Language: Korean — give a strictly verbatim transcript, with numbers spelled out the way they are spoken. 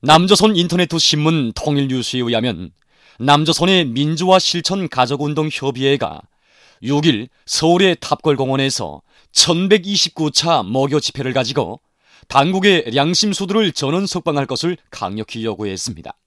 남조선 인터네트 신문 통일뉴스에 의하면 남조선의 민주화 실천 가족운동 협의회가 육 일 서울의 탑골공원에서 천백이십구 차 먹여 집회를 가지고 당국의 양심수들을 전원 석방할 것을 강력히 요구했습니다.